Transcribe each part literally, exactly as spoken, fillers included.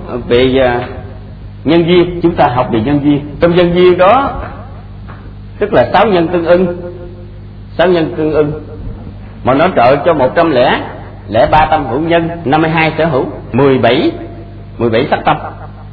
về nhân duyên, chúng ta học về nhân duyên. Trong nhân duyên đó tức là sáu nhân tương ưng, sáu nhân tương ưng mà nó trợ cho một trăm lẻ lẻ ba tâm hữu nhân, năm mươi hai sở hữu, mười bảy mười bảy sắc tâm.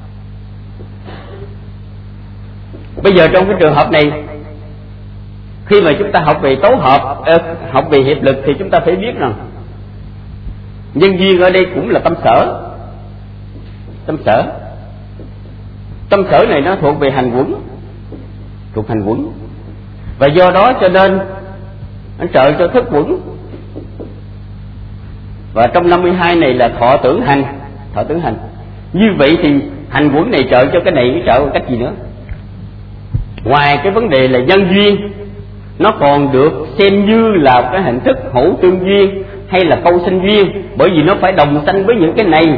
Bây giờ trong cái trường hợp này, khi mà chúng ta học về tố hợp, học về hiệp lực thì chúng ta phải biết rằng nhân duyên ở đây cũng là tâm sở. Tâm sở Tâm sở này nó thuộc về hành quẩn, thuộc hành quẩn, và do đó cho nên nó trợ cho thức quẩn. Và trong năm mươi hai này là thọ tưởng hành, thọ tưởng hành. Như vậy thì hành quẩn này trợ cho cái này, cái trợ cách gì nữa? Ngoài cái vấn đề là nhân duyên, nó còn được xem như là cái hình thức hữu tương duyên hay là câu sanh duyên, bởi vì nó phải đồng sanh với những cái này,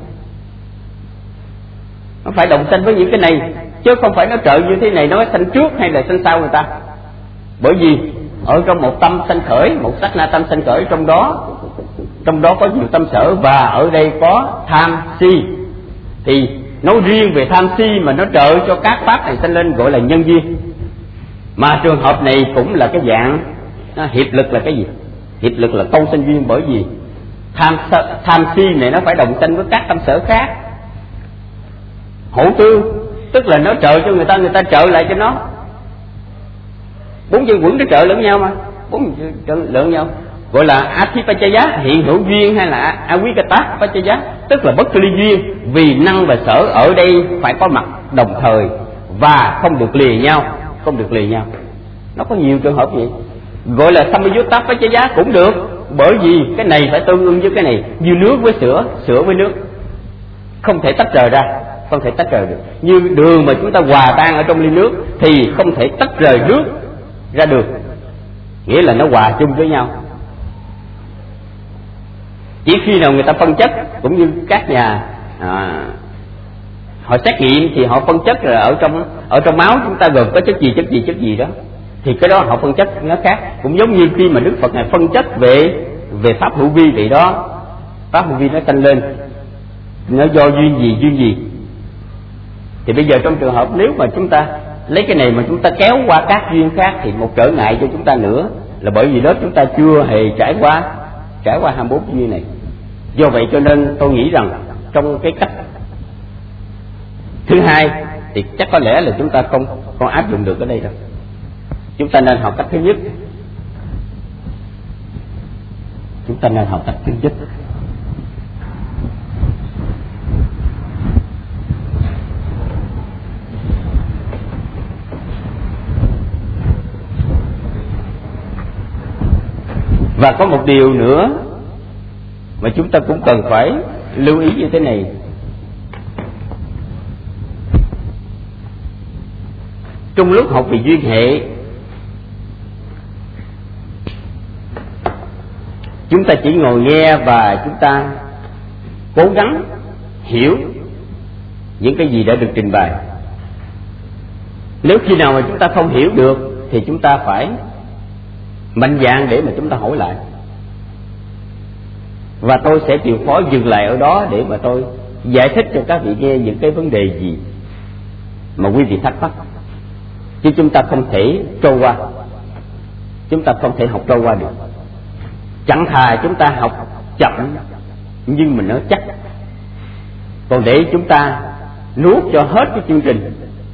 nó phải đồng sanh với những cái này, chứ không phải nó trợ như thế này nó sanh trước hay là sanh sau người ta. Bởi vì ở trong một tâm sanh khởi, một sát na tâm sanh khởi, trong đó trong đó có nhiều tâm sở, và ở đây có tham si, thì nói riêng về tham si mà nó trợ cho các pháp này sanh lên gọi là nhân duyên. Mà trường hợp này cũng là cái dạng nó, hiệp lực là cái gì? Hiệp lực là câu sanh duyên, bởi vì tham tham si này nó phải đồng sanh với các tâm sở khác. Hữu tương tức là nó trợ cho người ta, người ta trợ lại cho nó. Bốn nhân quẩn nó trợ lẫn nhau mà, bốn trợ lẫn nhau gọi là Athipachaya, hiện hữu duyên, hay là Avigata Pachaya, tức là bất ly duyên, vì năng và sở ở đây phải có mặt đồng thời và không được lìa nhau, không được lìa nhau. Nó có nhiều trường hợp vậy. Gọi là Samyutta Pachaya cũng được, bởi vì cái này phải tương ưng với cái này, như nước với sữa, sữa với nước, không thể tách rời ra, không thể tách rời được. Như đường mà chúng ta hòa tan ở trong ly nước thì không thể tách rời nước ra được, nghĩa là nó hòa chung với nhau. Chỉ khi nào người ta phân chất, cũng như các nhà à, họ xét nghiệm thì họ phân chất là ở trong ở trong máu chúng ta gồm có chất gì chất gì chất gì đó, thì cái đó họ phân chất nó khác. Cũng giống như khi mà Đức Phật này phân chất về về pháp hữu vi vậy đó, pháp hữu vi nó sanh lên, nó do duyên gì duyên gì. Thì bây giờ trong trường hợp nếu mà chúng ta lấy cái này mà chúng ta kéo qua các duyên khác thì một trở ngại cho chúng ta nữa, là bởi vì đó chúng ta chưa hề trải qua trải qua hai mươi bốn duyên này. Do vậy cho nên tôi nghĩ rằng trong cái cách thứ hai thì chắc có lẽ là chúng ta không không áp dụng được ở đây đâu. Chúng ta nên học cách thứ nhất. Chúng ta nên học cách thứ nhất. Và có một điều nữa mà chúng ta cũng cần phải lưu ý như thế này. Trong lúc học về duyên hệ, chúng ta chỉ ngồi nghe và chúng ta cố gắng hiểu những cái gì đã được trình bày. Nếu khi nào mà chúng ta không hiểu được thì chúng ta phải mạnh dạn để mà chúng ta hỏi lại. Và tôi sẽ chịu khó dừng lại ở đó để mà tôi giải thích cho các vị nghe những cái vấn đề gì mà quý vị thắc mắc. Chứ chúng ta không thể trôi qua, chúng ta không thể học trôi qua được. Chẳng thà chúng ta học chậm nhưng mà nó chắc, còn để chúng ta nuốt cho hết cái chương trình.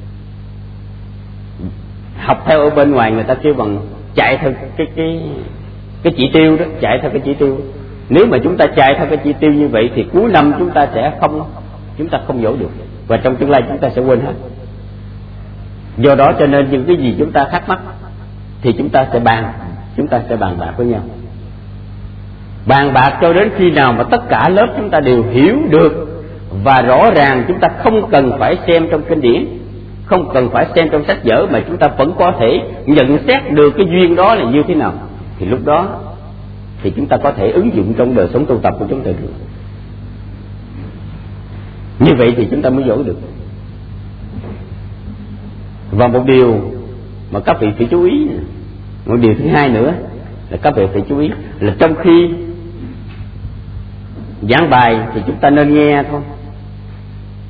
Học theo ở bên ngoài người ta kêu bằng chạy theo cái cái cái chỉ tiêu đó, chạy theo cái chỉ tiêu. Nếu mà chúng ta chạy theo cái chỉ tiêu như vậy thì cuối năm chúng ta sẽ không chúng ta không dỗ được, và trong tương lai chúng ta sẽ quên hết. Do đó cho nên những cái gì chúng ta thắc mắc thì chúng ta sẽ bàn, chúng ta sẽ bàn bạc với nhau. Bàn bạc cho đến khi nào mà tất cả lớp chúng ta đều hiểu được và rõ ràng, chúng ta không cần phải xem trong kinh điển, không cần phải xem trong sách vở, mà chúng ta vẫn có thể nhận xét được cái duyên đó là như thế nào. Thì lúc đó thì chúng ta có thể ứng dụng trong đời sống tu tập của chúng ta được. Như vậy thì chúng ta mới dỗ được. Và một điều mà các vị phải chú ý, một điều thứ hai nữa là các vị phải chú ý là trong khi giảng bài thì chúng ta nên nghe thôi.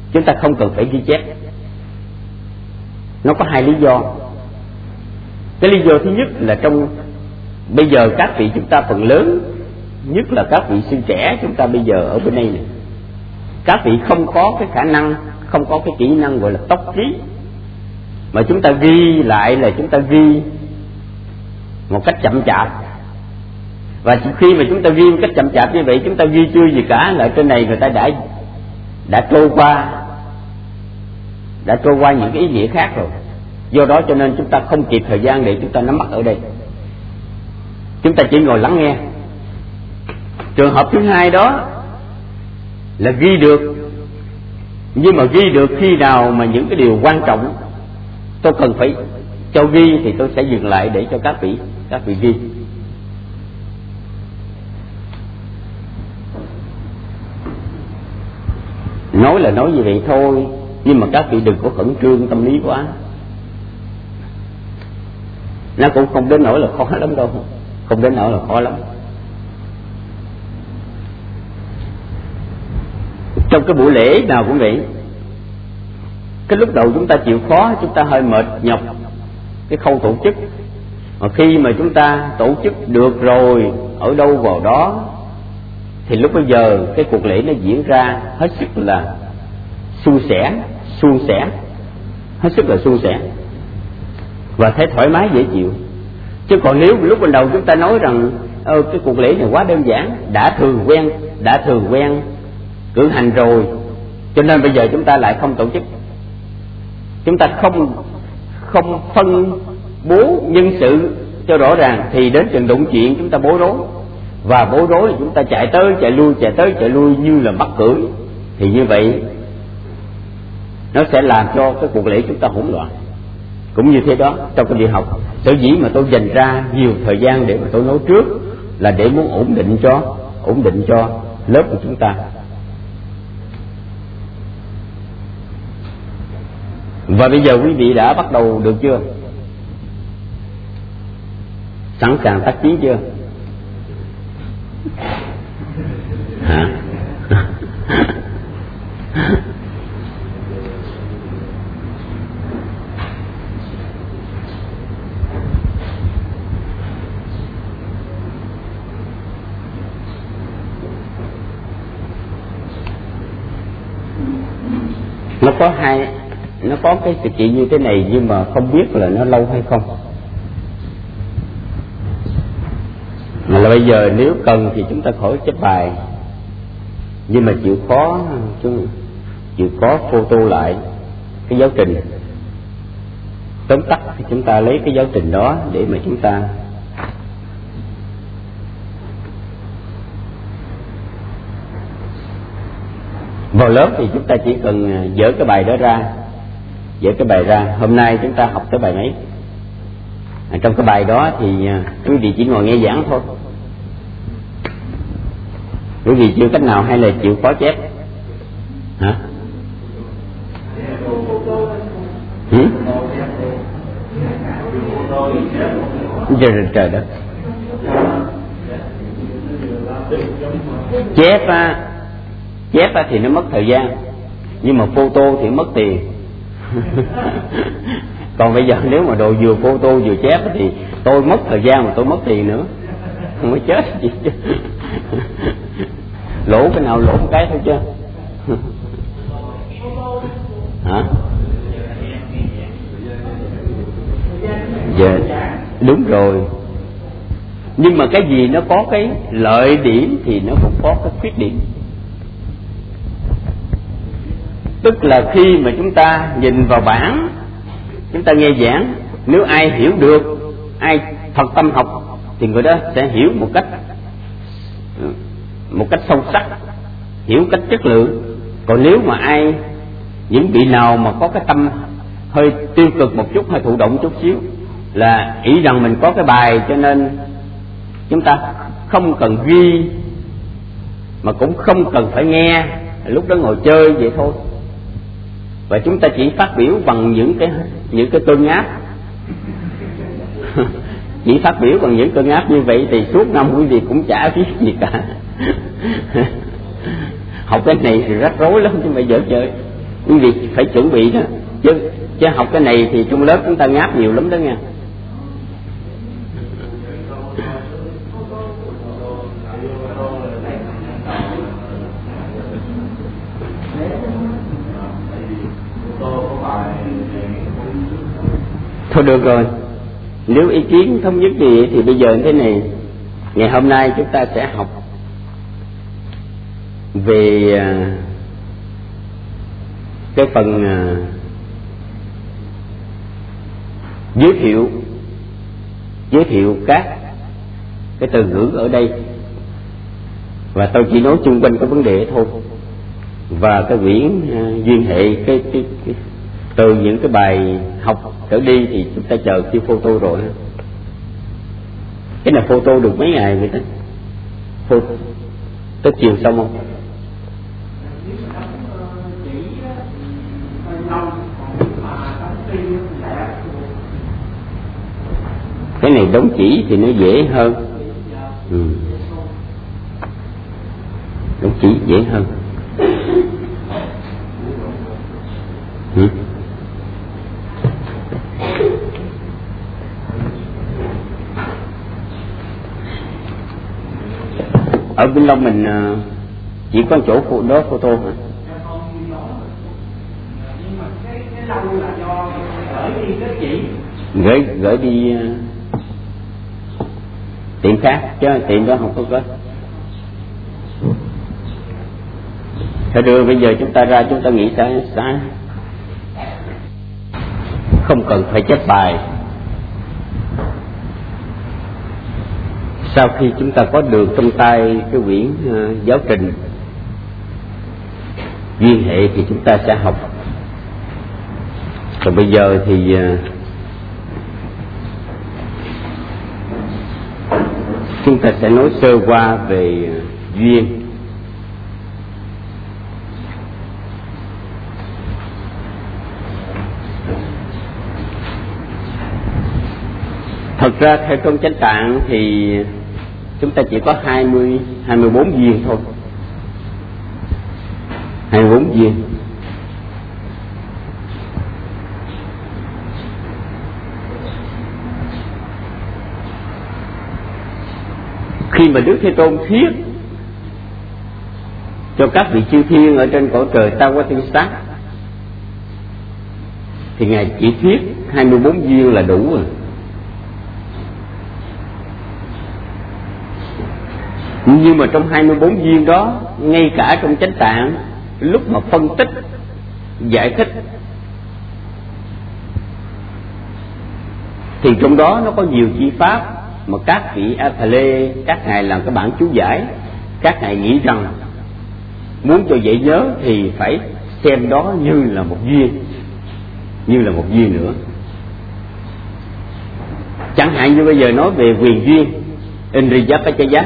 chúng ta không cần phải ghi chép. Nó có hai lý do. Cái lý do thứ nhất là trong bây giờ các vị chúng ta phần lớn, nhất là các vị sư trẻ chúng ta bây giờ ở bên đây này, các vị không có cái khả năng, không có cái kỹ năng gọi là tốc ký, mà chúng ta ghi lại là chúng ta ghi một cách chậm chạp. Và khi mà chúng ta ghi một cách chậm chạp như vậy, chúng ta ghi chưa gì cả là trên này người ta đã đã trôi qua đã trôi qua những cái ý nghĩa khác rồi. Do đó cho nên chúng ta không kịp thời gian để chúng ta nắm bắt ở đây, chúng ta chỉ ngồi lắng nghe. Trường hợp thứ hai đó là ghi được, nhưng mà ghi được khi nào mà những cái điều quan trọng tôi cần phải cho ghi thì tôi sẽ dừng lại để cho các vị các vị ghi. Nói là nói như vậy thôi, nhưng mà các vị đừng có khẩn trương tâm lý quá. Nó cũng không đến nỗi là khó lắm đâu, không đến nỗi là khó lắm. Trong cái buổi lễ nào cũng vậy, cái lúc đầu chúng ta chịu khó, chúng ta hơi mệt nhọc cái khâu tổ chức, mà khi mà chúng ta tổ chức được rồi, ở đâu vào đó, thì lúc bây giờ cái cuộc lễ nó diễn ra hết sức là suôn sẻ, suôn sẻ, hết sức là suôn sẻ, và thấy thoải mái dễ chịu. Chứ còn nếu lúc ban đầu chúng ta nói rằng ờ, cái cuộc lễ này quá đơn giản, đã thường quen, đã thường quen cử hành rồi, cho nên bây giờ chúng ta lại không tổ chức, chúng ta không không phân bố nhân sự cho rõ ràng, thì đến chừng đụng chuyện chúng ta bối rối, và bối rối thì chúng ta chạy tới chạy lui, chạy tới chạy lui như là bắt cưỡi, thì như vậy nó sẽ làm cho cái cuộc lễ chúng ta hỗn loạn. Cũng như thế đó trong cái việc học, sở dĩ mà tôi dành ra nhiều thời gian để mà tôi nói trước là để muốn ổn định cho ổn định cho lớp của chúng ta. Và bây giờ quý vị đã bắt đầu được chưa? Sẵn sàng tác chiến chưa? Hả? Nó có hai, nó có cái sự kiện như thế này, nhưng mà không biết là nó lâu hay không. Mà là bây giờ nếu cần thì chúng ta khỏi chép bài, nhưng mà chịu khó chịu khó photo lại cái giáo trình tóm tắt, thì chúng ta lấy cái giáo trình đó để mà chúng ta vào lớp thì chúng ta chỉ cần dỡ cái bài đó ra, dỡ cái bài ra. Hôm nay chúng ta học tới bài mấy? À, trong cái bài đó thì quý vị chỉ ngồi nghe giảng thôi. Quý vị chịu cách nào hay là chịu khó chép? Hả? Ừ? Trời, trời đất. Chép á, chép á thì nó mất thời gian, nhưng mà photo thì mất tiền. Còn bây giờ nếu mà đồ vừa photo vừa chép thì tôi mất thời gian mà tôi mất tiền nữa, không có chết gì chứ. Lỗ cái nào lỗ một cái thôi chứ. Hả? Dạ, đúng rồi. Nhưng mà cái gì nó có cái lợi điểm thì nó cũng có cái khuyết điểm. Tức là khi mà chúng ta nhìn vào bảng, chúng ta nghe giảng, nếu ai hiểu được, ai thật tâm học thì người đó sẽ hiểu một cách một cách sâu sắc, hiểu cách chất lượng. Còn nếu mà ai, những vị nào mà có cái tâm hơi tiêu cực một chút, hơi thụ động chút xíu, là nghĩ rằng mình có cái bài cho nên chúng ta không cần ghi, mà cũng không cần phải nghe, lúc đó ngồi chơi vậy thôi. Và chúng ta chỉ phát biểu bằng những cái những cái cơn áp. Chỉ phát biểu bằng những cơn áp như vậy thì suốt năm quý vị cũng chả biết gì cả. Học cái này thì rắc rối lắm chứ mà dở chơi. quý vị phải chuẩn bị đó, chứ chứ học cái này thì trong lớp chúng ta ngáp nhiều lắm đó nha. Thôi được rồi, nếu ý kiến thống nhất gì thì bây giờ thế này, ngày hôm nay chúng ta sẽ học về cái phần giới thiệu giới thiệu các cái từ ngữ ở đây, và tôi chỉ nói chung quanh cái vấn đề thôi. Và cái quyển duyên hệ cái, cái, cái từ những cái bài học trở đi thì chúng ta chờ khi photo rồi. Cái này photo được mấy ngày vậy đó? Photo tới chiều xong không? Cái này đóng chỉ thì nó dễ hơn. Ừ. Đóng chỉ dễ hơn. Ừ. Ở Vĩnh Long mình chỉ có chỗ phụ đó photo hả? Gửi gửi đi tiệm khác chứ tiệm đó không có có. Thôi đưa bây giờ chúng ta ra chúng ta nghĩ sao sao? Không cần phải chép bài. Sau khi chúng ta có được trong tay cái quyển uh, giáo trình duyên hệ thì chúng ta sẽ học. Còn bây giờ thì uh, chúng ta sẽ nói sơ qua về uh, duyên. Thật ra theo trong chánh tạng thì chúng ta chỉ có hai mươi, hai mươi bốn duyên thôi. hai mươi bốn duyên. Khi mà Đức Thế Tôn thuyết cho các vị chư thiên ở trên cõi trời Ta Qua Tinh Sát thì Ngài chỉ thuyết hai mươi bốn duyên là đủ rồi. Nhưng mà trong hai mươi bốn duyên đó, ngay cả trong chánh tạng, lúc mà phân tích, giải thích thì trong đó nó có nhiều chi pháp mà các vị A Tha Lê, các ngài làm cái bản chú giải, các ngài nghĩ rằng muốn cho dễ nhớ thì phải xem đó như là một duyên, như là một duyên nữa. Chẳng hạn như bây giờ nói về quyền duyên, Indriyapachaya,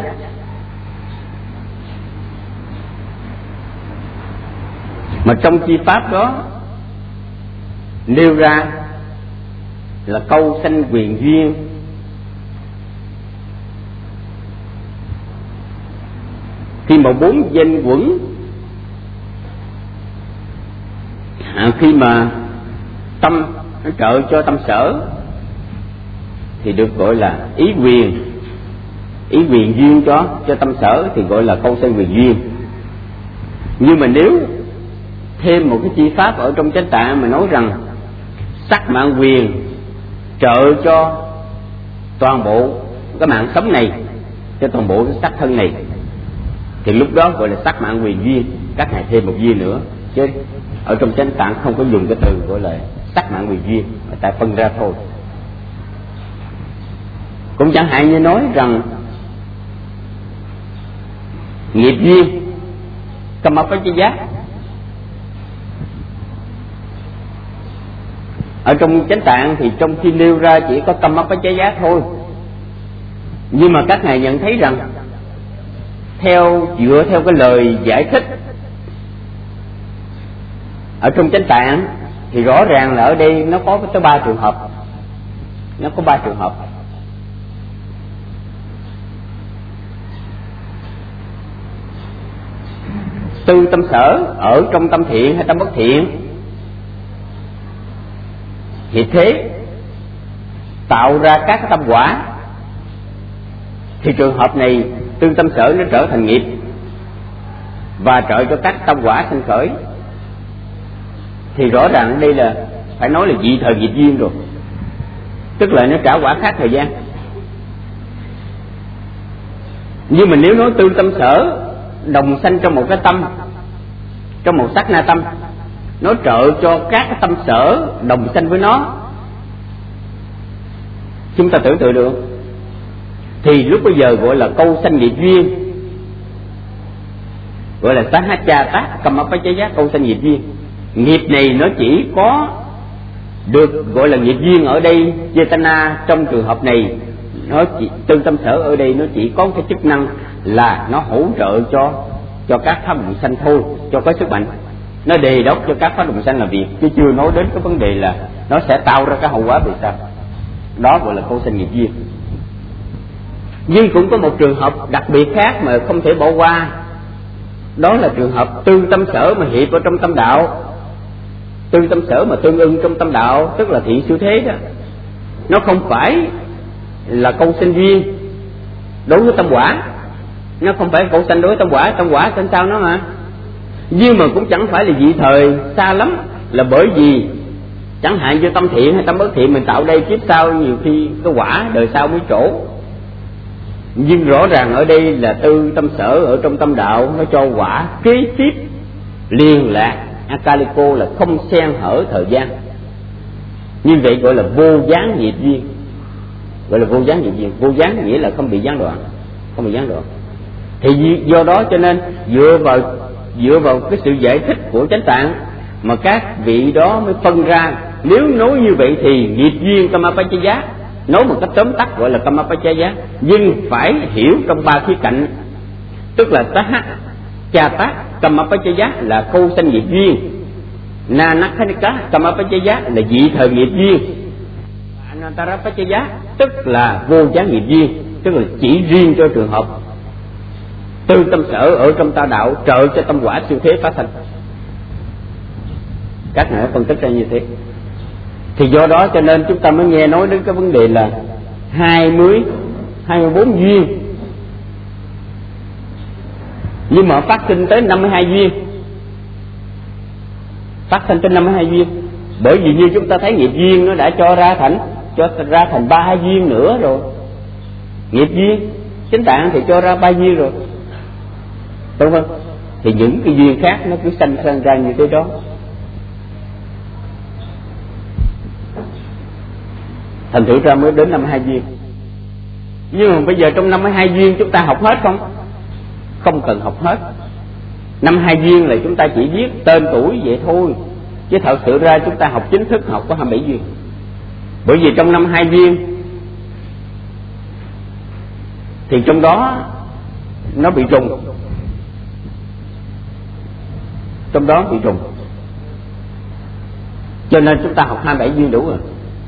mà trong chi pháp đó nêu ra là câu sanh quyền duyên, khi mà bốn danh quẩn, à, khi mà tâm nó trợ cho tâm sở thì được gọi là ý quyền, ý quyền duyên cho cho tâm sở thì gọi là câu sanh quyền duyên. Nhưng mà nếu thêm một cái chi pháp ở trong chánh tạng mà nói rằng sắc mạng quyền trợ cho toàn bộ cái mạng sống này, cho toàn bộ cái sắc thân này, thì lúc đó gọi là sắc mạng quyền duyên. Các ngài thêm một duyên nữa, chứ ở trong chánh tạng không có dùng cái từ gọi là sắc mạng quyền duyên, người ta phân ra thôi. Cũng chẳng hạn như nói rằng nghiệp duyên Kamapachaya, ở trong chánh tạng thì trong khi nêu ra chỉ có Kamapachaya thôi. Nhưng mà các ngài nhận thấy rằng theo dựa theo cái lời giải thích ở trong chánh tạng thì rõ ràng là ở đây nó có tới ba trường hợp, nó có ba trường hợp. Tư tâm sở ở trong tâm thiện hay tâm bất thiện hiện thế tạo ra các tâm quả, thì trường hợp này tương tâm sở nó trở thành nghiệp và trợ cho các tâm quả sanh khởi, thì rõ ràng đây là phải nói là dị thời nghiệp duyên rồi, tức là nó trả quả khác thời gian. Nhưng mà nếu nói tương tâm sở đồng sanh trong một cái tâm, trong một sát na tâm, nó trợ cho các cái tâm sở đồng sanh với nó, chúng ta tưởng tượng được, thì lúc bây giờ gọi là câu sanh nghiệp duyên, gọi là sahacha tác kamapachaya, câu sanh nghiệp duyên. Nghiệp này nó chỉ có được gọi là nghiệp duyên ở đây, chetana trong trường hợp này, nó chỉ, tương tâm sở ở đây nó chỉ có cái chức năng là nó hỗ trợ cho cho các pháp đồng sanh thôi, cho có sức mạnh, nó đề đốc cho các pháp đồng sanh làm việc, chứ chưa nói đến cái vấn đề là nó sẽ tạo ra cái hậu quả về sau. Đó gọi là câu sanh nghiệp duyên. Nhưng cũng có một trường hợp đặc biệt khác mà không thể bỏ qua, đó là trường hợp tương tâm sở mà hiệp ở trong tâm đạo. Tương tâm sở mà tương ưng trong tâm đạo, tức là thiện siêu thế đó, nó không phải là câu sanh duyên đối với tâm quả, nó không phải câu sanh đối với tâm quả, tâm quả sanh sao nó mà. Nhưng mà cũng chẳng phải là dị thời xa lắm, là bởi vì chẳng hạn như tâm thiện hay tâm bất thiện mình tạo đây, kiếp sau nhiều khi cái quả đời sau mới trổ. Nhưng rõ ràng ở đây là tư tâm sở ở trong tâm đạo, nó cho quả kế tiếp liên lạc, akaliko là không xen hở thời gian. Như vậy gọi là vô gián nghiệp duyên, gọi là vô gián nghiệp duyên. Vô gián nghĩa là không bị gián đoạn, không bị gián đoạn. Thì do đó cho nên dựa vào dựa vào cái sự giải thích của Chánh Tạng mà các vị đó mới phân ra, nếu nói như vậy thì nghiệp duyên kamapachaya, nói một cách tóm tắt gọi là kamapachaya, nhưng phải hiểu trong ba khía cạnh, tức là taha cha tác kamapachaya là câu sanh nghiệp duyên, nanakhanika kamapachaya là dị thời nghiệp duyên, anantarapachaya tức là vô gián nghiệp duyên, tức là chỉ riêng cho trường hợp tư tâm sở ở trong ta đạo trợ cho tâm quả siêu thế phát sinh. Các ngài phân tích ra như thế. Thì do đó cho nên chúng ta mới nghe nói đến cái vấn đề là hai mươi, hai mươi bốn duyên, nhưng mà phát sinh tới năm mươi hai duyên, phát sinh tới năm mươi hai duyên. Bởi vì như chúng ta thấy nghiệp duyên nó đã cho ra thành cho ra thành ba duyên nữa rồi. Nghiệp duyên Chánh Tạng thì cho ra ba duyên rồi, đúng không? Thì những cái duyên khác nó cứ sanh sanh ra như thế đó. Thành thử ra mới đến năm mươi hai duyên. Nhưng mà bây giờ trong năm mươi hai duyên chúng ta học hết không? Không cần học hết. năm mươi hai duyên là chúng ta chỉ biết tên tuổi vậy thôi, chứ thật sự ra chúng ta học chính thức học có hai mươi bảy duyên. Bởi vì trong năm mươi hai duyên thì trong đó nó bị trùng, trong đó bị trùng, cho nên chúng ta học hai mươi bảy duyên đủ rồi.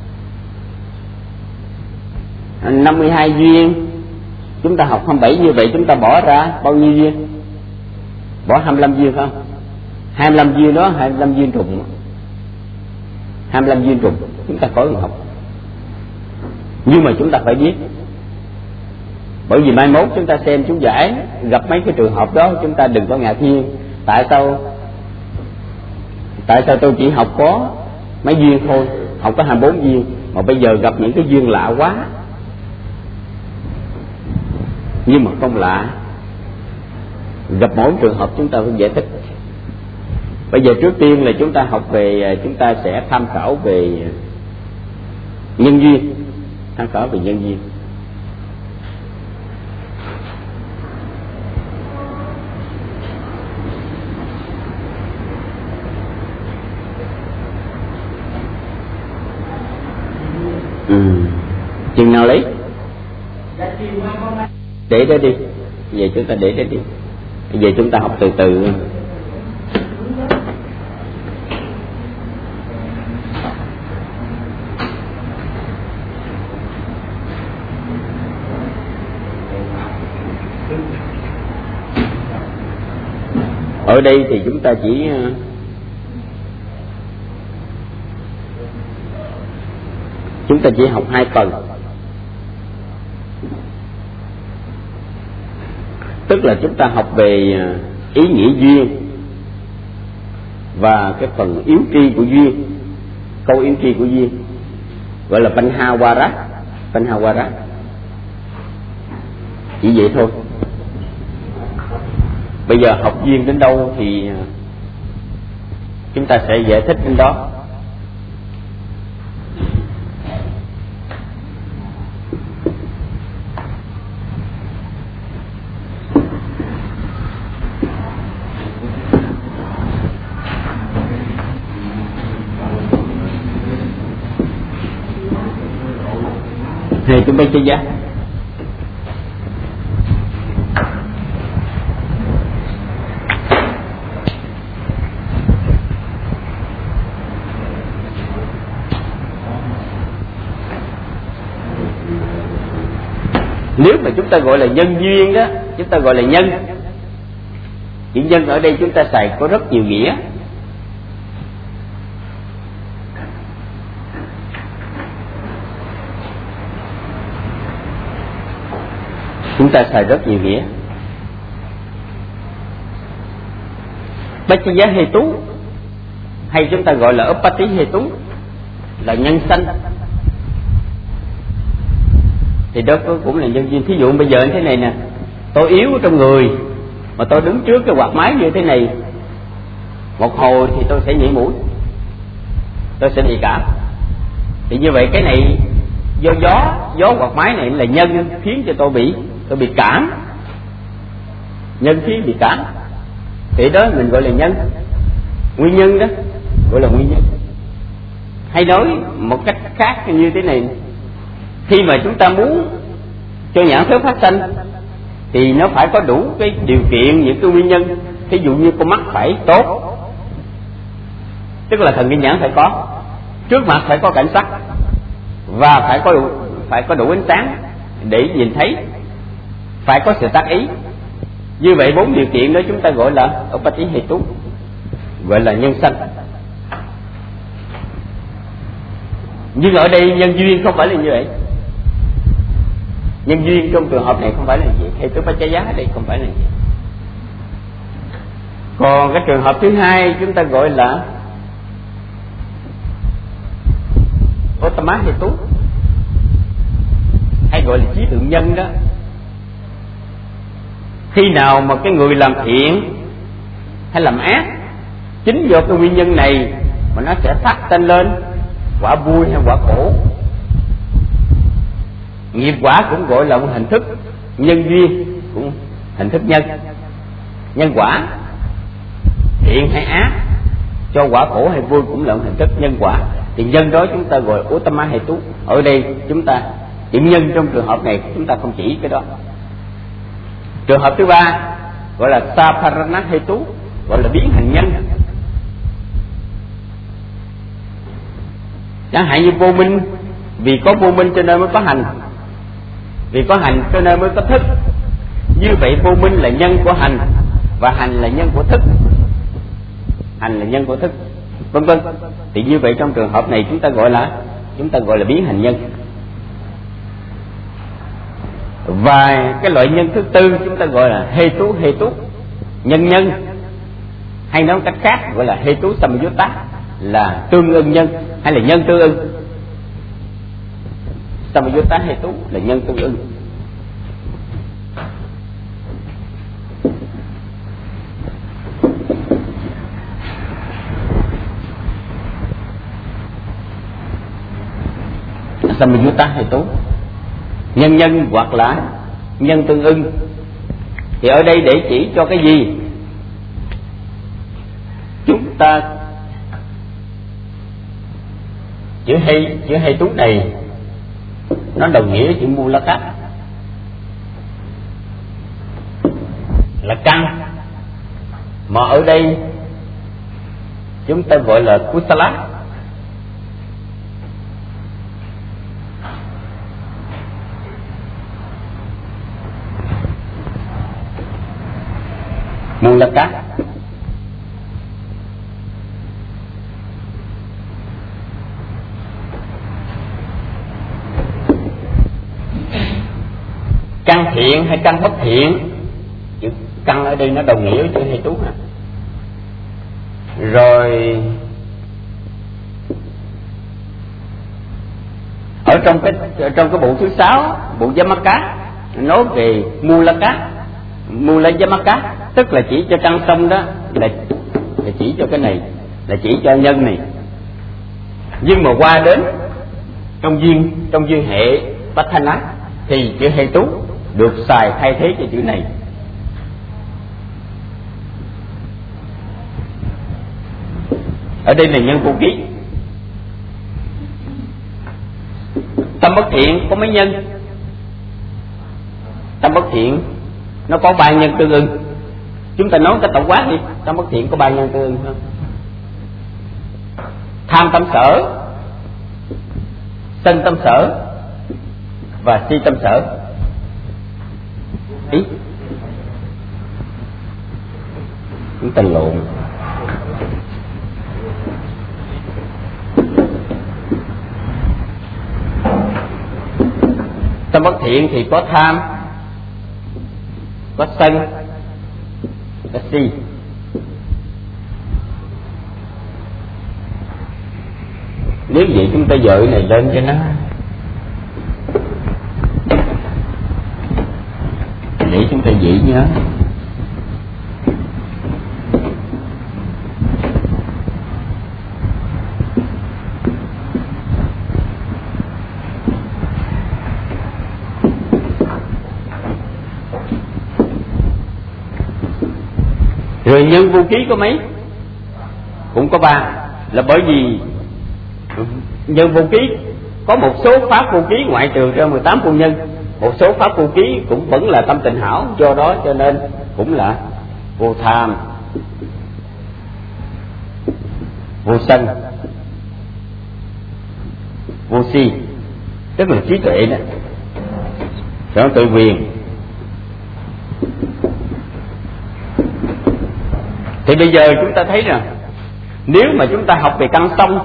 năm mươi hai duyên chúng ta học hai mươi bảy, như vậy chúng ta bỏ ra bao nhiêu duyên? Bỏ hai mươi lăm duyên không? hai mươi lăm duyên đó, hai mươi lăm duyên trùng, hai mươi lăm duyên trùng chúng ta có học. Nhưng mà chúng ta phải biết, bởi vì mai mốt chúng ta xem chú giải gặp mấy cái trường hợp đó, chúng ta đừng có ngạc nhiên. Tại sao Tại sao tôi chỉ học có mấy duyên thôi, học có hai mươi bốn duyên, mà bây giờ gặp những cái duyên lạ quá? Nhưng mà không lạ, gặp mỗi trường hợp chúng ta phải giải thích. Bây giờ trước tiên là chúng ta học về, chúng ta sẽ tham khảo về nhân duyên, tham khảo về nhân duyên. Ừ. Chừng nào lấy? Để đó đi. Giờ chúng ta để đó đi. Giờ chúng ta học từ từ. Ở đây thì chúng ta chỉ chúng ta chỉ học hai phần, tức là chúng ta học về ý nghĩa duyên và cái phần yếu tri của duyên, câu yếu tri của duyên gọi là Panhavara. Panhavara chỉ vậy thôi. Bây giờ học duyên đến đâu thì chúng ta sẽ giải thích đến đó. Thì chúng ta chơi giá. Nếu mà chúng ta gọi là nhân duyên đó, chúng ta gọi là nhân. Chữ nhân ở đây chúng ta xài có rất nhiều nghĩa. Chúng ta xài rất nhiều nghĩa. Bách giá hê tú, hay chúng ta gọi là uppati hê tú, là nhân sanh. Thì đó cũng là nhân duyên. Thí dụ bây giờ như thế này nè, tôi yếu trong người mà tôi đứng trước cái quạt máy như thế này, một hồi thì tôi sẽ nhảy mũi, tôi sẽ bị cảm. Thì như vậy cái này do gió gió quạt máy này là nhân khiến cho tôi bị tôi bị cảm, nhân khiến bị cảm. Thì đó mình gọi là nhân, nguyên nhân đó gọi là nguyên nhân. Hay nói một cách khác như thế này, khi mà chúng ta muốn cho nhãn thức phát sanh thì nó phải có đủ cái điều kiện, những cái nguyên nhân. Thí dụ như con mắt phải tốt, tức là thần kinh nhãn phải có, trước mặt phải có cảnh sắc, và phải có đủ, phải có đủ ánh sáng để nhìn thấy, phải có sự tác ý. Như vậy bốn điều kiện đó chúng ta gọi là uppati hê tú, gọi là nhân sanh. Nhưng ở đây nhân duyên không phải là như vậy. Nhân duyên trong trường hợp này không phải là gì, hay tứ bát giá ở đây không phải là gì. Còn cái trường hợp thứ hai chúng ta gọi là Uttama hê tú, hay gọi là trí tượng nhân đó. Khi nào mà cái người làm thiện hay làm ác, chính do cái nguyên nhân này mà nó sẽ phát sinh lên quả vui hay quả khổ. Nghiệp quả cũng gọi là một hình thức, nhân duyên cũng hình thức nhân. Nhân quả thiện hay ác, cho quả khổ hay vui cũng là một hình thức nhân quả. Thì nhân đó chúng ta gọi Uttama hê tú. Ở đây chúng ta chữ nhân trong trường hợp này chúng ta không chỉ cái đó. Trường hợp thứ ba gọi là Saparana hê tú, gọi là biến hành nhân. Chẳng hạn như vô minh, vì có vô minh cho nên mới có hành, vì có hành cho nên mới có thức. Như vậy vô minh là nhân của hành, và hành là nhân của thức, hành là nhân của thức, vân vân. Thì như vậy trong trường hợp này chúng ta gọi là chúng ta gọi là biến hành nhân. Và cái loại nhân thứ tư chúng ta gọi là hê tú hê tú, nhân nhân, hay nói cách khác gọi là hê tú samyutta, là tương ưng nhân hay là nhân tương ưng. Samyutta hê tú là nhân tương ưng. Samyutta hê tú, nhân nhân hoặc là nhân tương ưng. Thì ở đây để chỉ cho cái gì? Chúng ta chữ hay chữ hay tú này nó đồng nghĩa với chữ mulaka, là căn, mà ở đây chúng ta gọi là kusala. Mulaka thiện hay căn bất thiện, chữ căn ở đây nó đồng nghĩa với chữ hay tú ha. Rồi ở trong cái trong cái bộ thứ sáu, bộ Yamaka nói về Mulaka, Mulayamaka, tức là chỉ cho căn xong đó, là, là chỉ cho cái này, là chỉ cho nhân này. Nhưng mà qua đến trong duyên trong duyên hệ Patthana thì chữ hệ tú được xài thay thế cho chữ này. Ở đây là nhân vô ký. Tâm bất thiện có mấy nhân? Tâm bất thiện nó có ba nhân tương ưng. Chúng ta nói cái tổng quát đi. Tâm bất thiện có ba nhân tương ưng không? Tham tâm sở, sân tâm sở và si tâm sở. Ý chúng ta lộn. Tâm bất thiện thì có tham, có sân, có si. Nếu vậy chúng ta dời này lên cho nó, để chúng ta dễ nhớ. Rồi nhân vô ký có mấy? Cũng có ba. Là bởi vì nhân vô ký có một số pháp vô ký ngoại trừ ra mười tám vô nhân, một số pháp vô ký cũng vẫn là tâm tình hảo, do đó cho nên cũng là vô tham, vô sân, vô si, tức là trí tuệ đó, đó tự quyền. Thì bây giờ chúng ta thấy rằng nếu mà chúng ta học về căn xong,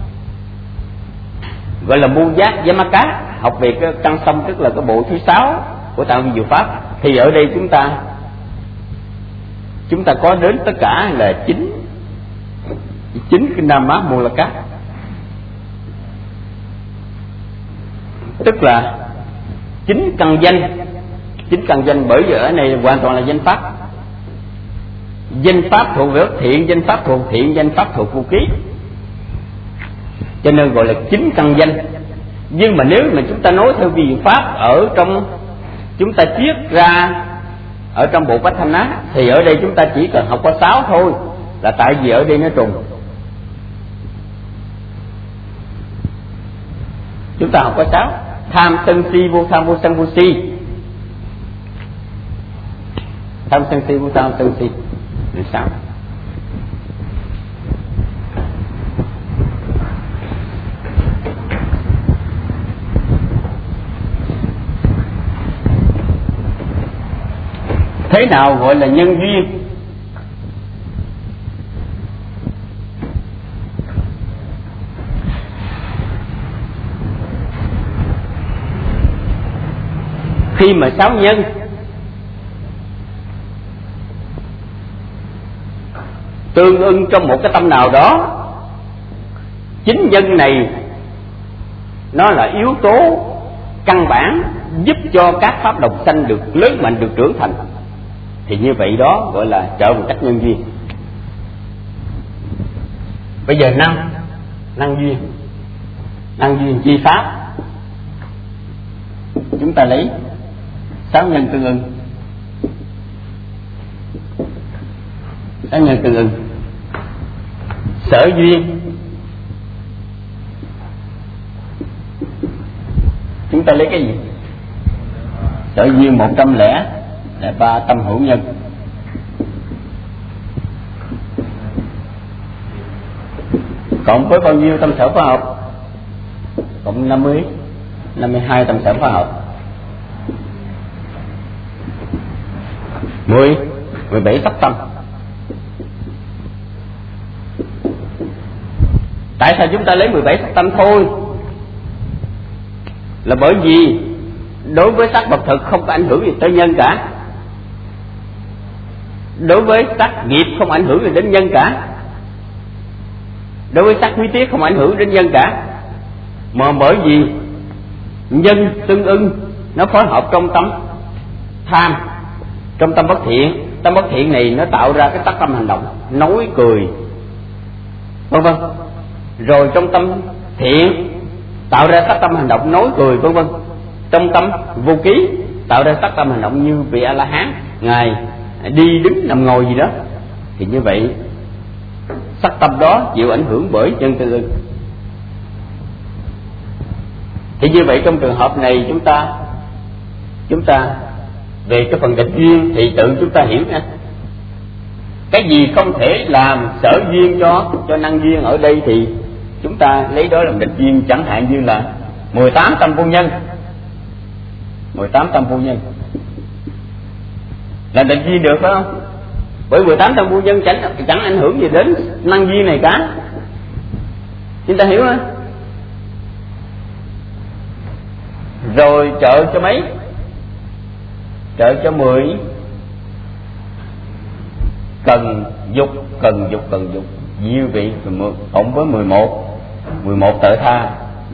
gọi là môn giác Yamaka, học về cái căn xong tức là cái bộ thứ sáu của Tam Vi Diệu Pháp, thì ở đây chúng ta chúng ta có đến tất cả là chín chín cái Nama Mulaka, tức là chín căn danh. Chín căn danh bởi vì ở này hoàn toàn là danh pháp. Danh pháp thuộc về bất thiện, danh pháp thuộc thiện, danh pháp thuộc vô ký, cho nên gọi là chín căn danh. Nhưng mà nếu mà chúng ta nói theo vi diệu pháp ở trong, chúng ta chiết ra ở trong bộ Patthana, thì ở đây chúng ta chỉ cần học có sáu thôi, là tại vì ở đây nó trùng. Chúng ta học có sáu: tham sân si, vô tham vô sân vô si. Tham sân si, vô tham sân si là sao? Thế nào gọi là nhân duyên? Khi mà sáu nhân tương ưng trong một cái tâm nào đó, chính nhân này nó là yếu tố căn bản giúp cho các pháp đồng sanh được lớn mạnh, được trưởng thành, thì như vậy đó gọi là trợ một cách nhân duyên. Bây giờ năng năng duyên, năng duyên chi pháp, chúng ta lấy sáu nhân tương ưng. Sáu nhân tương ưng. Sở duyên, chúng ta lấy cái gì? Sở duyên một trăm lẻ là ba tâm hữu nhân. Cộng với bao nhiêu tâm sở khoa học? Cộng năm mươi, năm mươi hai tâm sở khoa học. mười, mười bảy sắc tâm. Tại sao chúng ta lấy mười bảy sắc tâm thôi? Là bởi vì đối với sắc vật thực không có ảnh hưởng gì tới nhân cả, đối với sắc nghiệp không ảnh hưởng gì đến nhân cả, đối với sắc quý tiết không ảnh hưởng đến nhân cả, mà bởi vì nhân tương ưng nó phối hợp trong tâm tham, trong tâm bất thiện. Tâm bất thiện này nó tạo ra cái tác tâm hành động nói cười vân vân, rồi trong tâm thiện tạo ra tác tâm hành động nói cười vân vân, trong tâm vô ký tạo ra tác tâm hành động như vị A La Hán, ngài đi đứng nằm ngồi gì đó. Thì như vậy sắc tâm đó chịu ảnh hưởng bởi nhân tương ưng. Thì như vậy trong trường hợp này chúng ta chúng ta về cái phần định duyên thì tự chúng ta hiểu nha. Cái gì không thể làm sở duyên cho cho năng duyên ở đây thì chúng ta lấy đó làm định duyên. Chẳng hạn như là mười tám tâm vô nhân, mười tám tâm vô nhân là định duyên được phải không? Bởi mười tám tâm vô nhân chẳng chẳng ảnh hưởng gì đến năng duyên này cả. Chúng ta hiểu không? Rồi trợ cho mấy? Trợ cho mười cần dục, cần dục, cần dục diêu vị cộng với mười một, mười một tự tha,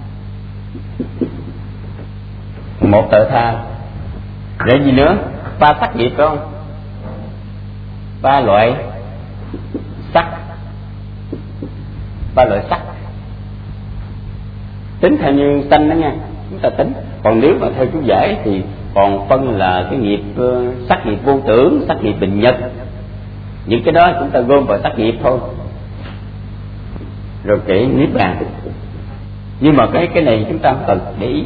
mười một tự tha. Để gì nữa? Ba sắc nghiệp phải không? Ba loại sắc, ba loại sắc tính theo như sanh đó nha, chúng ta tính. Còn nếu mà theo chú giải thì còn phân là cái nghiệp sắc nghiệp vô tưởng, sắc nghiệp bình nhật. Những cái đó chúng ta gom vào sắc nghiệp thôi, rồi kể niết bàn. Nhưng mà cái cái này chúng ta không cần để ý.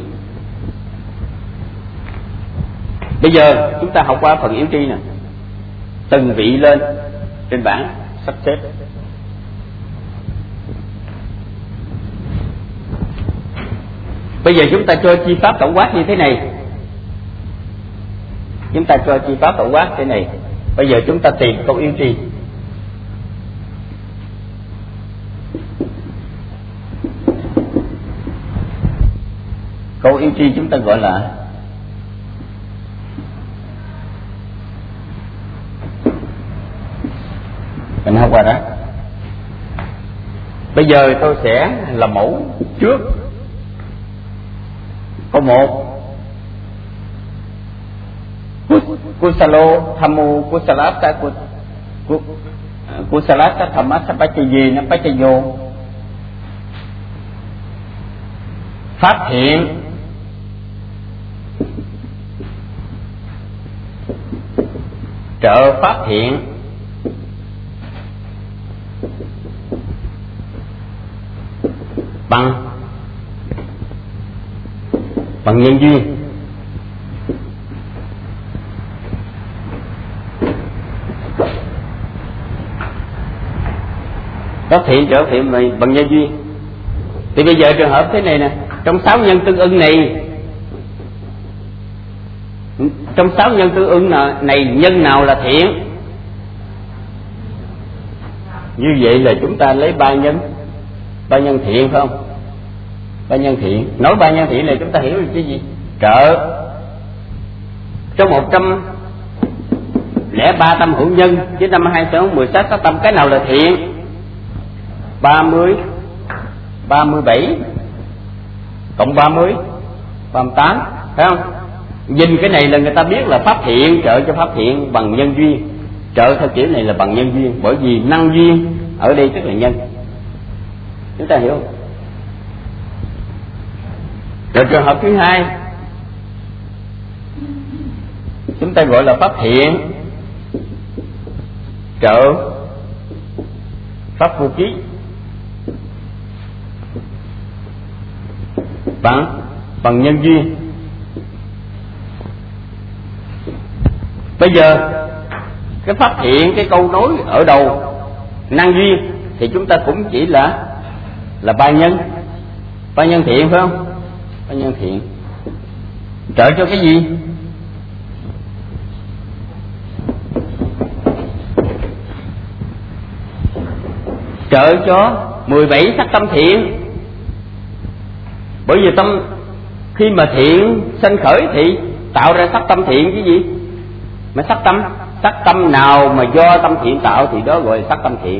Bây giờ chúng ta học qua phần yếu tri nè, từng vị lên trên bảng sắp xếp. Bây giờ chúng ta cho chi pháp tổng quát như thế này. Chúng ta cho chi pháp tổng quát thế này. Bây giờ chúng ta tìm câu yếu tri. Câu yếu tri chúng ta gọi là mình học qua đó. Bây giờ tôi sẽ làm mẫu trước. Câu một, Kusalo Thamu Kusalata Kusalata Thamasa Pachaye na Pachayo. Phát hiện trợ phát hiện bằng bằng nhân duyên. Phát hiện trợ hiện bằng nhân duyên. Thì bây giờ trường hợp thế này nè, trong sáu nhân tương ưng này, trong sáu nhân tương ưng này nhân nào là thiện? Như vậy là chúng ta lấy ba nhân, ba nhân thiện phải không? Ba nhân thiện. Nói ba nhân thiện này chúng ta hiểu được cái gì? Trợ trong một trăm lẻ ba tâm hữu nhân với năm hai sáu mười sáu sáu tâm, cái nào là thiện? Ba mươi, ba mươi bảy cộng ba mươi, ba mươi tám, phải không? Nhìn cái này là người ta biết là pháp thiện, trợ cho pháp thiện bằng nhân duyên. Trợ theo kiểu này là bằng nhân duyên, bởi vì năng duyên ở đây tức là nhân. Chúng ta hiểu không? Rồi trường hợp thứ hai, chúng ta gọi là pháp thiện trợ pháp vô ký bằng bằng nhân duyên. Bây giờ cái pháp thiện, cái câu nói ở đầu năng duyên thì chúng ta cũng chỉ là là ba nhân, ba nhân thiện phải không? Ba nhân thiện trợ cho cái gì? Trợ cho mười bảy sắc tâm thiện. Bởi vì tâm Khi mà thiện sanh khởi thì tạo ra sắc tâm thiện chứ gì? Mà sắc tâm, sắc tâm nào mà do tâm thiện tạo thì đó gọi là sắc tâm thiện.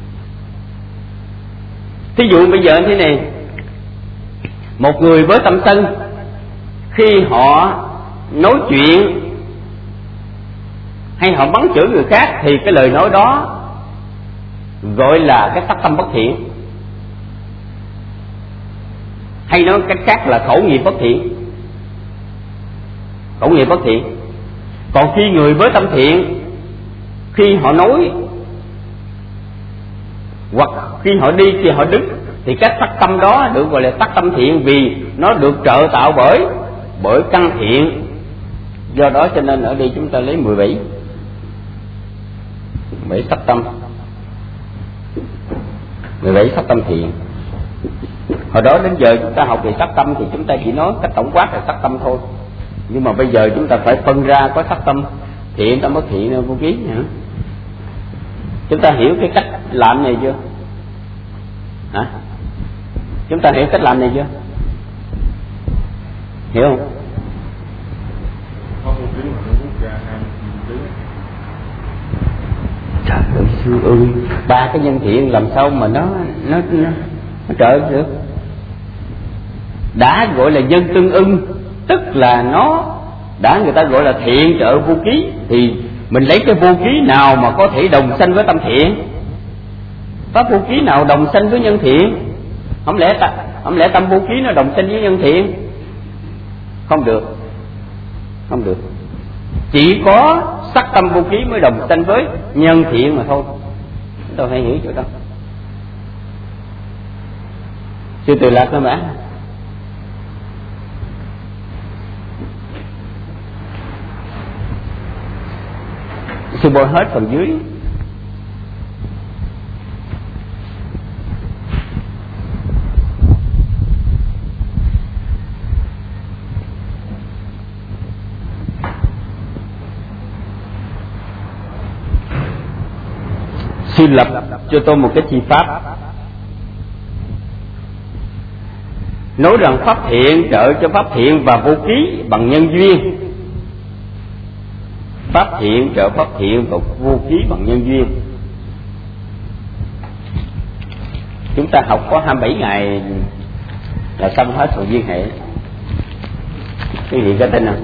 Thí dụ bây giờ thế này, một người với tâm sân, khi họ nói chuyện hay họ bắn chửi người khác thì cái lời nói đó gọi là cái sắc tâm bất thiện, hay nói cách khác là khẩu nghiệp bất thiện. Khẩu nghiệp bất thiện. Còn khi người với tâm thiện, khi họ nói hoặc khi họ đi, khi họ đứng thì các sắc tâm đó được gọi là sắc tâm thiện, vì nó được trợ tạo bởi bởi căn thiện. Do đó cho nên ở đây chúng ta lấy mười bảy bảy sắc tâm, mười bảy sắc tâm thiện. Hồi đó đến giờ chúng ta học về sắc tâm thì chúng ta chỉ nói cách tổng quát là sắc tâm thôi, nhưng mà bây giờ chúng ta phải phân ra có sắc tâm thiện, tâm bất thiện nữa, vô ký nữa. Chúng ta hiểu cái cách làm này chưa? Hả? Chúng ta hiểu cách làm này chưa? Hiểu không? Trời ơi sư ơi, ba cái nhân thiện làm sao mà nó nó nó, nó trợ được? Đã gọi là nhân tương ưng, tức là nó đã người ta gọi là thiện trợ vô ký, thì mình lấy cái vô ký nào mà có thể đồng sanh với tâm thiện? Pháp vô ký nào đồng sanh với nhân thiện? Không lẽ ta, không lẽ tâm vô ký nó đồng sanh với nhân thiện? Không được, không được. Chỉ có sắc tâm vô ký mới đồng sanh với nhân thiện mà thôi. Chúng ta phải hiểu chỗ đó. Sư Từ Lạc nói bả sư bôi hết phần dưới. Sư lập cho tôi một cái chi pháp, nói rằng pháp thiện trợ cho pháp thiện và vô ký bằng nhân duyên. Pháp thiện trợ pháp thiện và vô ký bằng nhân duyên. Chúng ta học có hai mươi bảy ngày là xong hết phần duyên hệ. Quý vị có tin không?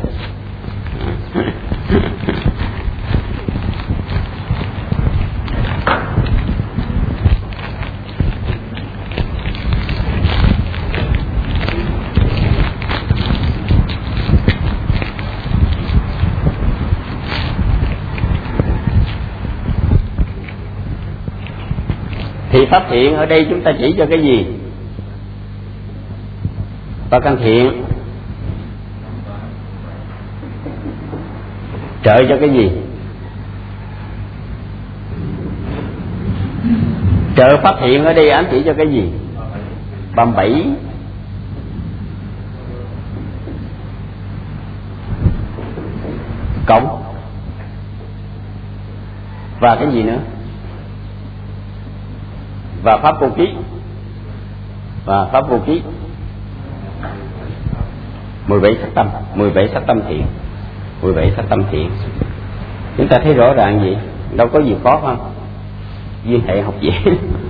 Thì pháp thiện ở đây chúng ta chỉ cho cái gì? Và căn thiện trợ cho cái gì? Trợ pháp thiện ở đây ám chỉ cho cái gì? ba mươi bảy cộng và cái gì nữa? Và pháp vô ký, và pháp vô ký mười bảy sắc tâm, mười bảy sắc tâm thiện, mười bảy sắc tâm thiện. Chúng ta thấy rõ ràng gì? Đâu có gì khó không? Duyên hệ học dễ.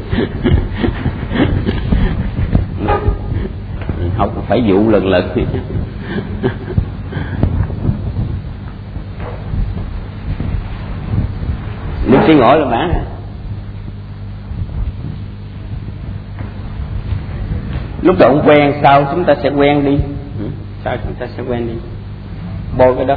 Học phải dụ lần lần. Đừng suy ngồi là mã. Lúc đầu không quen, sao chúng ta sẽ quen đi. Sao chúng ta sẽ quen đi. Bôi cái đó.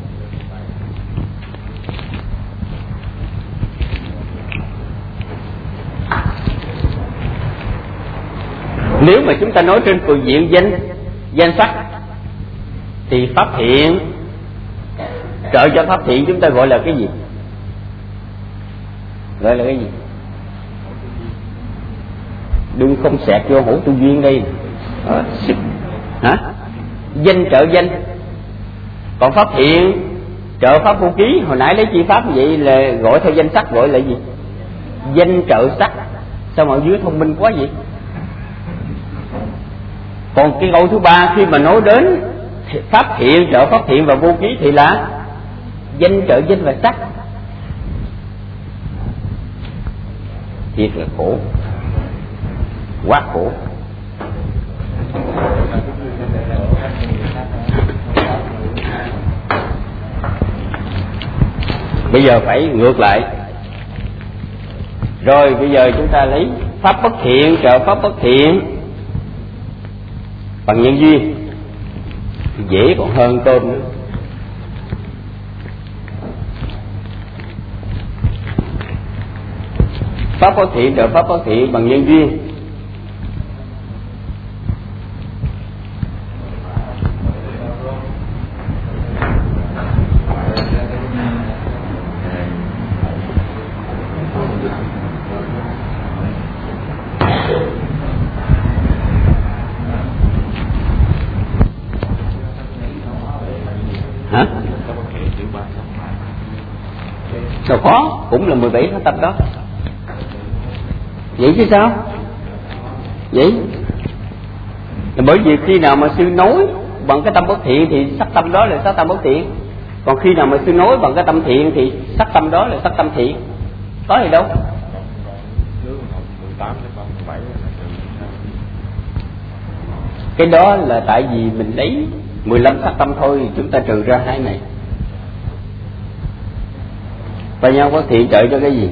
Nếu mà chúng ta nói trên phương diện danh danh sắc thì pháp thiện trợ cho pháp thiện chúng ta gọi là cái gì? Gọi là cái gì? Đừng không xẹt vô hữu tu duyên đây. À, hả? Danh trợ danh. Còn pháp thiện trợ pháp vô ký, hồi nãy lấy chi pháp vậy là gọi theo danh sắc, gọi là gì? Danh trợ sắc. Sao mà ở dưới thông minh quá vậy? Còn cái câu thứ ba khi mà nói đến pháp thiện, trợ pháp thiện và vô ký thì là danh, trợ danh và sắc. Thiệt là khổ, quá khổ. Bây giờ phải ngược lại. Rồi bây giờ chúng ta lấy pháp bất thiện, trợ pháp bất thiện bằng nhân duyên thì dễ còn hơn tôm nữa. Pháp bất thiện, trợ pháp bất thiện bằng nhân duyên. Hả? Đâu có, cũng là mười bảy pháp tâm đó. Vậy chứ sao? Vậy là bởi vì khi nào mà sư nói bằng cái tâm bất thiện thì sắc tâm đó là sắc tâm bất thiện. Còn khi nào mà sư nói bằng cái tâm thiện thì sắc tâm đó là sắc tâm thiện. Có gì đâu. Cái đó là tại vì mình lấy mười lăm sắc tâm thôi thì chúng ta trừ ra hai này. Và nhau bất thiện trợ cho cái gì?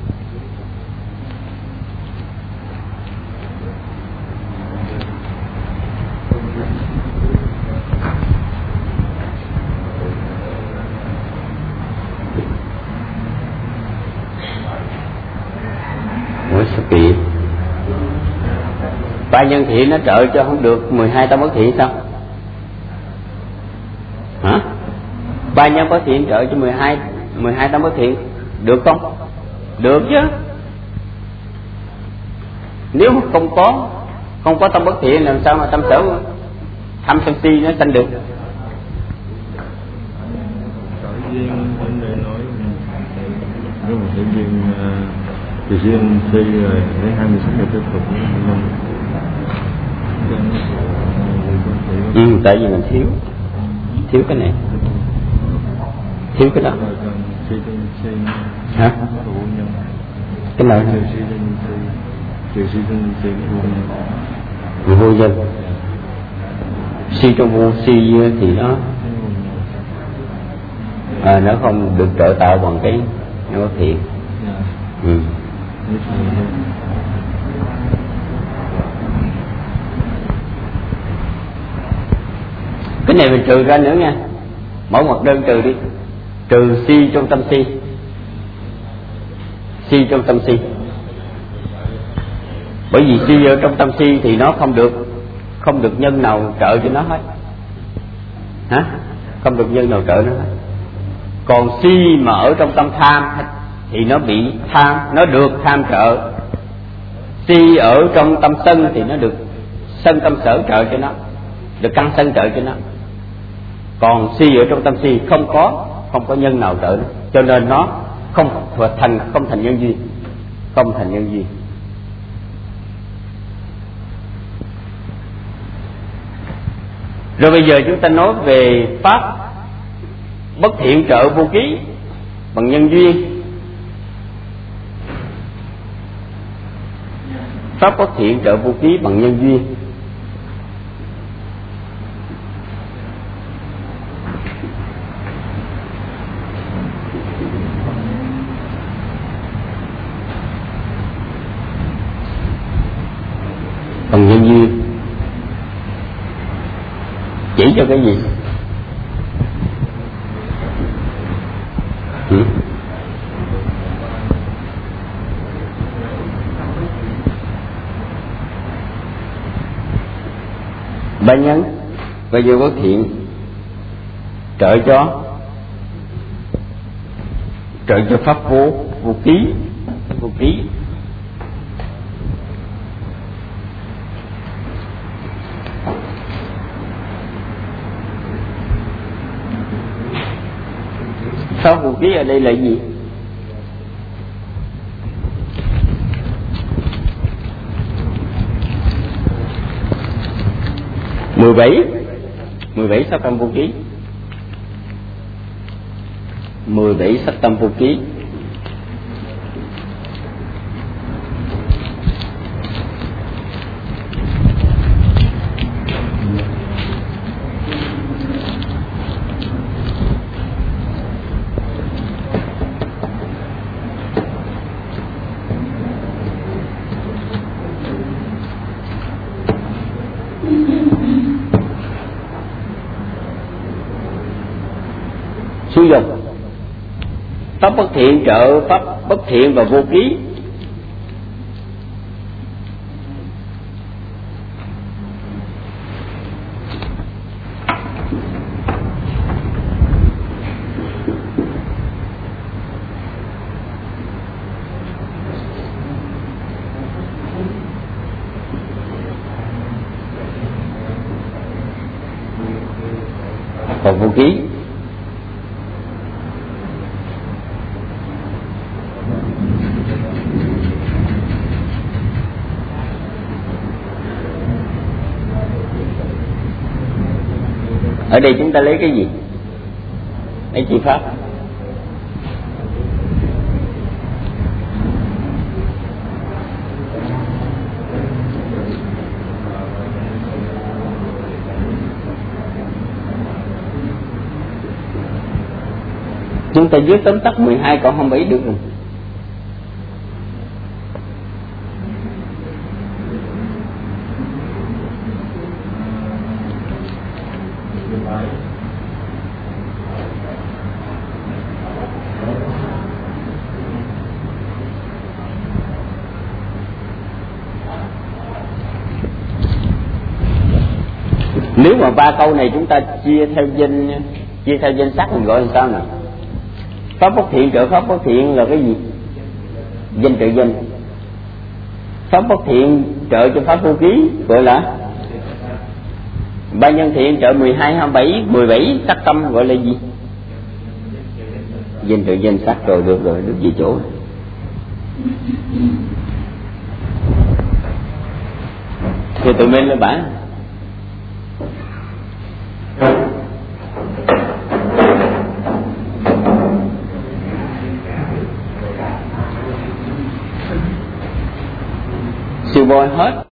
Ba nhân thiện nó trợ cho không được mười hai tâm bất thiện sao? Hả? Ba nhân bất thiện trợ cho mười hai mười hai tâm bất thiện được không? Được chứ. Nếu không có không có tâm bất thiện làm sao mà tâm sở tham sân si nó sanh được? Nếu mà thể duyên thì duyên si rồi lấy hai mươi sáu ngày tiếp tục năm. Ừ, tại vì mình thiếu thiếu cái này, thiếu cái đó. Hả? Cái nào? Vô danh. Si trong vô si thì nó à, nó không được trợ tạo bằng cái nó có thiện. Ừ. Cái này mình trừ ra nữa nha. Mẫu mặt đơn trừ đi. Trừ si trong tâm si. Si trong tâm si. Bởi vì si ở trong tâm si thì nó không được không được nhân nào trợ cho nó hết. Hả? Không được nhân nào trợ nó hết. Còn si mà ở trong tâm tham thì nó bị tham, nó được tham trợ. Si ở trong tâm sân thì nó được sân tâm sở trợ cho nó, được căn sân trợ cho nó. Còn si ở trong tâm si không có không có nhân nào trợ nó, cho nên nó không thành không thành nhân duyên, không thành nhân duyên. Rồi bây giờ chúng ta nói về pháp bất thiện trợ vô ký bằng nhân duyên. Pháp bất thiện trợ vô ký bằng nhân duyên. Bằng nhân duyên chỉ cho cái gì? Ừ? Ba nhân và vô bất thiện trợ cho trợ cho pháp vô vô ký vô ký. Pháp vô ký ở đây là gì? mười bảy mười bảy sắc tâm vô ký, mười bảy sắc tâm vô ký. Suy dục pháp bất thiện trợ pháp bất thiện và vô ký. Và vô ký. Ở đây chúng ta lấy cái gì? Lấy chi pháp. Chúng ta viết tóm tắt mười hai cộng hai mươi bảy được rồi. Nếu mà ba câu này chúng ta chia theo danh chia theo danh sắc mình gọi làm sao nào? Pháp bất thiện trợ pháp bất thiện là cái gì? Danh trợ danh. Pháp bất thiện trợ cho pháp vô ký gọi là ba nhân thiện trợ mười hai, hai mươi bảy, mười bảy sắc tâm gọi là gì? Danh trợ danh sắc. Rồi được rồi, được gì chỗ. Thì tụi mình là bản siêu bôi hết.